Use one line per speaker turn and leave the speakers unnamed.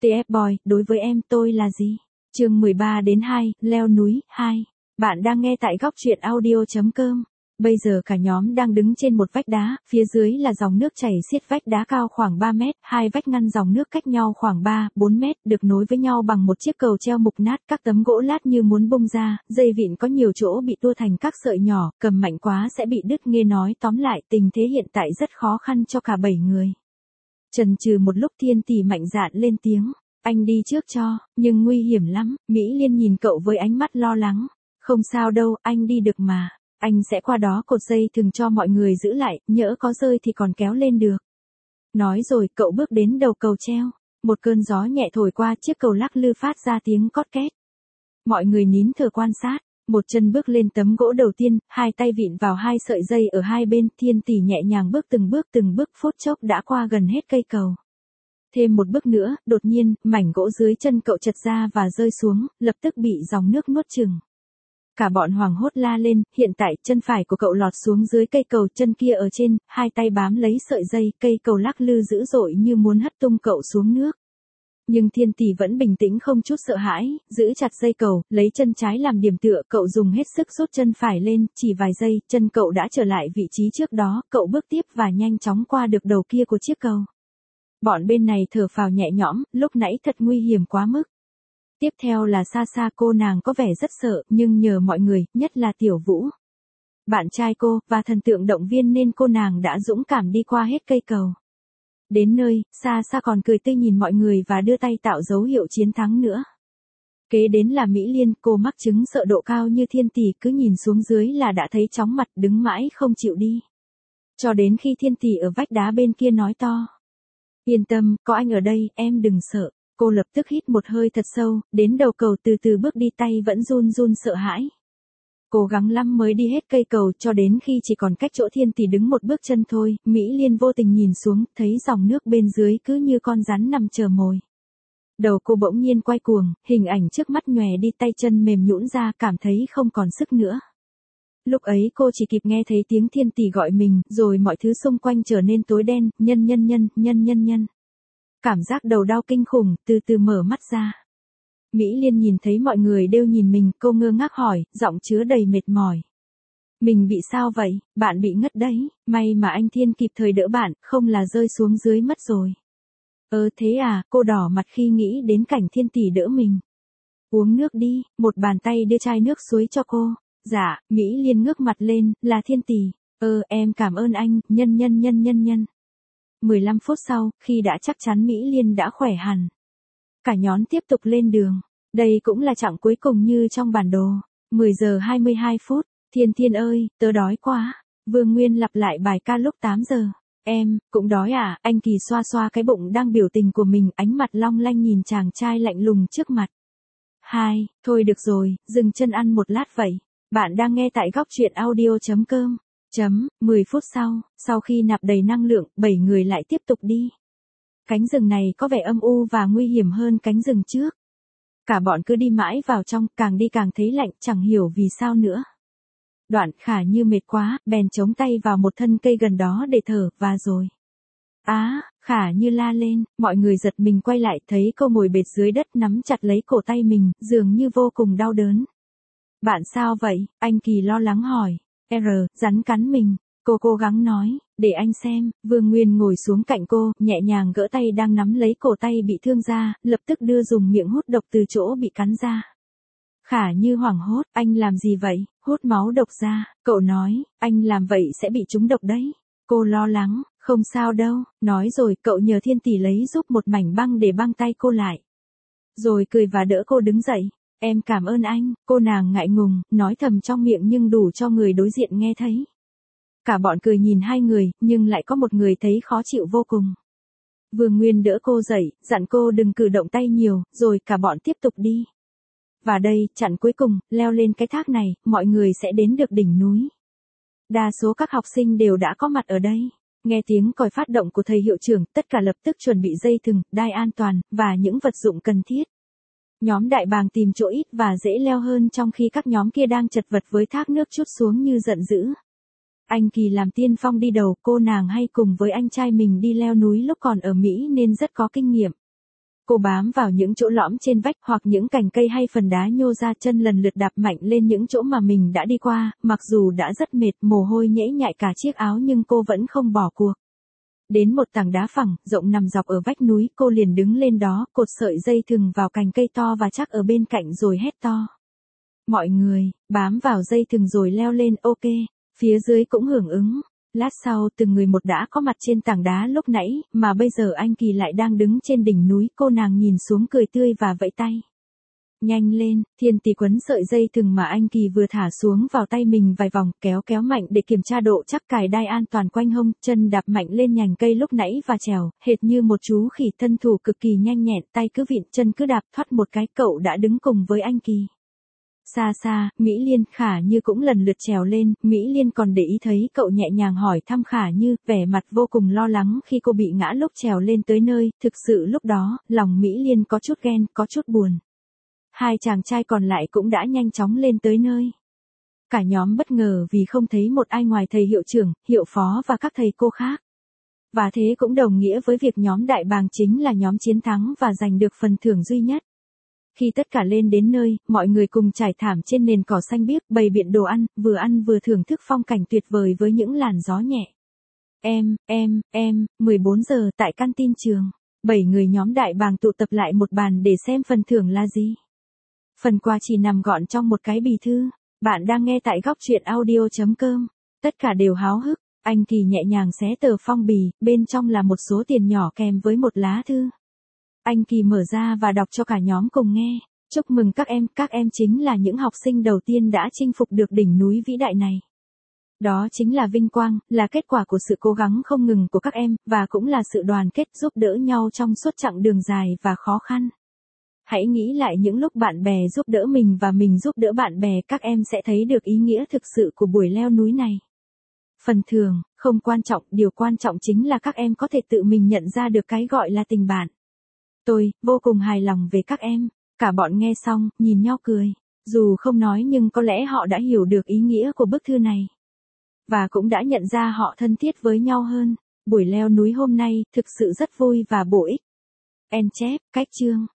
TF Boy, đối với em tôi là gì? Chương 13-2, leo núi, 2. Bạn đang nghe tại góc truyện audio.com. Bây giờ cả nhóm đang đứng trên một vách đá, phía dưới là dòng nước chảy xiết, vách đá cao khoảng 3 mét, hai vách ngăn dòng nước cách nhau khoảng 3-4 mét, được nối với nhau bằng một chiếc cầu treo mục nát, các tấm gỗ lát như muốn bung ra, dây vịn có nhiều chỗ bị tua thành các sợi nhỏ, cầm mạnh quá sẽ bị đứt. Nghe nói tóm lại, tình thế hiện tại rất khó khăn cho cả 7 người. Chần chừ một lúc, Thiên Tỷ mạnh dạn lên tiếng, anh đi trước cho, nhưng nguy hiểm lắm. Mỹ Liên nhìn cậu với ánh mắt lo lắng, không sao đâu, anh đi được mà. Anh sẽ qua đó cột dây thừng cho mọi người giữ lại, nhỡ có rơi thì còn kéo lên được. Nói rồi cậu bước đến đầu cầu treo. Một cơn gió nhẹ thổi qua, chiếc cầu lắc lư phát ra tiếng cót két. Mọi người nín thở quan sát. Một chân bước lên tấm gỗ đầu tiên, hai tay vịn vào hai sợi dây ở hai bên. Thiên Tỷ nhẹ nhàng bước từng bước, phút chốc đã qua gần hết cây cầu. Thêm một bước nữa, đột nhiên, mảnh gỗ dưới chân cậu chật ra và rơi xuống, lập tức bị dòng nước nuốt chửng. Cả bọn hoảng hốt la lên. Hiện tại chân phải của cậu lọt xuống dưới cây cầu, chân kia ở trên, hai tay bám lấy sợi dây, cây cầu lắc lư dữ dội như muốn hất tung cậu xuống nước. Nhưng Thiên Tỷ vẫn bình tĩnh không chút sợ hãi, giữ chặt dây cầu, lấy chân trái làm điểm tựa, cậu dùng hết sức rút chân phải lên, chỉ vài giây, chân cậu đã trở lại vị trí trước đó, cậu bước tiếp và nhanh chóng qua được đầu kia của chiếc cầu. Bọn bên này thở phào nhẹ nhõm, lúc nãy thật nguy hiểm quá mức. Tiếp theo là Sa Sa, cô nàng có vẻ rất sợ, nhưng nhờ mọi người, nhất là Tiểu Vũ, bạn trai cô, và thần tượng động viên nên cô nàng đã dũng cảm đi qua hết cây cầu. Đến nơi, Sa Sa còn cười tươi nhìn mọi người và đưa tay tạo dấu hiệu chiến thắng nữa. Kế đến là Mỹ Liên, cô mắc chứng sợ độ cao như Thiên Tỷ, cứ nhìn xuống dưới là đã thấy chóng mặt, đứng mãi không chịu đi. Cho đến khi Thiên Tỷ ở vách đá bên kia nói to, yên tâm, có anh ở đây, em đừng sợ. Cô lập tức hít một hơi thật sâu, đến đầu cầu từ từ bước đi, tay vẫn run run sợ hãi. Cố gắng lắm mới đi hết cây cầu, cho đến khi chỉ còn cách chỗ Thiên Tỷ đứng một bước chân thôi, Mỹ Liên vô tình nhìn xuống, thấy dòng nước bên dưới cứ như con rắn nằm chờ mồi. Đầu cô bỗng nhiên quay cuồng, hình ảnh trước mắt nhòe đi, tay chân mềm nhũn ra, cảm thấy không còn sức nữa. Lúc ấy cô chỉ kịp nghe thấy tiếng Thiên Tỷ gọi mình, rồi mọi thứ xung quanh trở nên tối đen. Nhân. Cảm giác đầu đau kinh khủng, từ từ mở mắt ra. Mỹ Liên nhìn thấy mọi người đều nhìn mình, cô ngơ ngác hỏi, giọng chứa đầy mệt mỏi. Mình bị sao vậy? Bạn bị ngất đấy, may mà anh Thiên kịp thời đỡ bạn, không là rơi xuống dưới mất rồi. Thế à, cô đỏ mặt khi nghĩ đến cảnh Thiên Tỷ đỡ mình. Uống nước đi, một bàn tay đưa chai nước suối cho cô. Dạ, Mỹ Liên ngước mặt lên, là Thiên Tỷ. Em cảm ơn anh, nhân. 15 phút sau, khi đã chắc chắn Mỹ Liên đã khỏe hẳn, cả nhóm tiếp tục lên đường. Đây cũng là chặng cuối cùng như trong bản đồ. 10 giờ 22 phút, Thiên ơi, tớ đói quá. Vương Nguyên lặp lại bài ca lúc 8 giờ. Em, cũng đói à? Anh Kỳ xoa xoa cái bụng đang biểu tình của mình, ánh mặt long lanh nhìn chàng trai lạnh lùng trước mặt. Thôi được rồi, dừng chân ăn một lát vậy. Bạn đang nghe tại góc truyện audio.com. 10 phút sau khi nạp đầy năng lượng, 7 người lại tiếp tục đi. Cánh rừng này có vẻ âm u và nguy hiểm hơn cánh rừng trước. Cả bọn cứ đi mãi vào trong, càng đi càng thấy lạnh, chẳng hiểu vì sao nữa. Đoạn Khả như mệt quá, bèn chống tay vào một thân cây gần đó để thở, và rồi. Khả như la lên, mọi người giật mình quay lại, thấy cô ngồi bệt dưới đất nắm chặt lấy cổ tay mình, dường như vô cùng đau đớn. Bạn sao vậy? Anh Kỳ lo lắng hỏi. Rắn cắn mình. Cô cố gắng nói, để anh xem. Vương Nguyên ngồi xuống cạnh cô, nhẹ nhàng gỡ tay đang nắm lấy cổ tay bị thương ra, lập tức đưa dùng miệng hút độc từ chỗ bị cắn ra. Khả như hoảng hốt, anh làm gì vậy? Hút máu độc ra. Cậu nói, anh làm vậy sẽ bị trúng độc đấy. Cô lo lắng, không sao đâu. Nói rồi cậu nhờ Thiên Tỷ lấy giúp một mảnh băng để băng tay cô lại. Rồi cười và đỡ cô đứng dậy. Em cảm ơn anh, cô nàng ngại ngùng, nói thầm trong miệng nhưng đủ cho người đối diện nghe thấy. Cả bọn cười nhìn hai người, nhưng lại có một người thấy khó chịu vô cùng. Vương Nguyên đỡ cô dậy, dặn cô đừng cử động tay nhiều, rồi cả bọn tiếp tục đi. Và đây, chặng cuối cùng, leo lên cái thác này, mọi người sẽ đến được đỉnh núi. Đa số các học sinh đều đã có mặt ở đây. Nghe tiếng còi phát động của thầy hiệu trưởng, tất cả lập tức chuẩn bị dây thừng, đai an toàn, và những vật dụng cần thiết. Nhóm Đại Bàng tìm chỗ ít và dễ leo hơn, trong khi các nhóm kia đang chật vật với thác nước trút xuống như giận dữ. Anh Kỳ làm tiên phong đi đầu, cô nàng hay cùng với anh trai mình đi leo núi lúc còn ở Mỹ nên rất có kinh nghiệm. Cô bám vào những chỗ lõm trên vách hoặc những cành cây hay phần đá nhô ra, chân lần lượt đạp mạnh lên những chỗ mà mình đã đi qua, mặc dù đã rất mệt, mồ hôi nhễ nhại cả chiếc áo nhưng cô vẫn không bỏ cuộc. Đến một tảng đá phẳng, rộng nằm dọc ở vách núi, cô liền đứng lên đó, cột sợi dây thừng vào cành cây to và chắc ở bên cạnh rồi hét to. Mọi người, bám vào dây thừng rồi leo lên, ok. Phía dưới cũng hưởng ứng. Lát sau từng người một đã có mặt trên tảng đá lúc nãy, mà bây giờ anh Kỳ lại đang đứng trên đỉnh núi, cô nàng nhìn xuống cười tươi và vẫy tay. Nhanh lên, Thiên Tỷ quấn sợi dây thừng mà anh Kỳ vừa thả xuống vào tay mình vài vòng, kéo mạnh để kiểm tra độ chắc, cài đai an toàn quanh hông, chân đạp mạnh lên nhành cây lúc nãy và trèo, hệt như một chú khỉ thân thủ cực kỳ nhanh nhẹn, tay cứ vịn chân cứ đạp, thoát một cái cậu đã đứng cùng với anh Kỳ. Xa xa, Mỹ Liên, Khả Như cũng lần lượt trèo lên, Mỹ Liên còn để ý thấy cậu, nhẹ nhàng hỏi thăm Khả Như, vẻ mặt vô cùng lo lắng khi cô bị ngã lúc trèo lên tới nơi, thực sự lúc đó, lòng Mỹ Liên có chút ghen, có chút buồn. Hai chàng trai còn lại cũng đã nhanh chóng lên tới nơi. Cả nhóm bất ngờ vì không thấy một ai ngoài thầy hiệu trưởng, hiệu phó và các thầy cô khác. Và thế cũng đồng nghĩa với việc nhóm Đại Bàng chính là nhóm chiến thắng và giành được phần thưởng duy nhất. Khi tất cả lên đến nơi, mọi người cùng trải thảm trên nền cỏ xanh biếc, bày biện đồ ăn vừa thưởng thức phong cảnh tuyệt vời với những làn gió nhẹ. 14 giờ tại căn tin trường, 7 người nhóm Đại Bàng tụ tập lại một bàn để xem phần thưởng là gì. Phần quà chỉ nằm gọn trong một cái bì thư. Bạn đang nghe tại góc truyện audio.com. Tất cả đều háo hức. Anh Kỳ nhẹ nhàng xé tờ phong bì, bên trong là một số tiền nhỏ kèm với một lá thư. Anh Kỳ mở ra và đọc cho cả nhóm cùng nghe. Chúc mừng các em chính là những học sinh đầu tiên đã chinh phục được đỉnh núi vĩ đại này. Đó chính là vinh quang, là kết quả của sự cố gắng không ngừng của các em, và cũng là sự đoàn kết giúp đỡ nhau trong suốt chặng đường dài và khó khăn. Hãy nghĩ lại những lúc bạn bè giúp đỡ mình và mình giúp đỡ bạn bè, các em sẽ thấy được ý nghĩa thực sự của buổi leo núi này. Phần thưởng, không quan trọng, điều quan trọng chính là các em có thể tự mình nhận ra được cái gọi là tình bạn. Tôi, vô cùng hài lòng về các em. Cả bọn nghe xong, nhìn nhau cười. Dù không nói nhưng có lẽ họ đã hiểu được ý nghĩa của bức thư này. Và cũng đã nhận ra họ thân thiết với nhau hơn. Buổi leo núi hôm nay, thực sự rất vui và bổ ích. En chép, cách chương.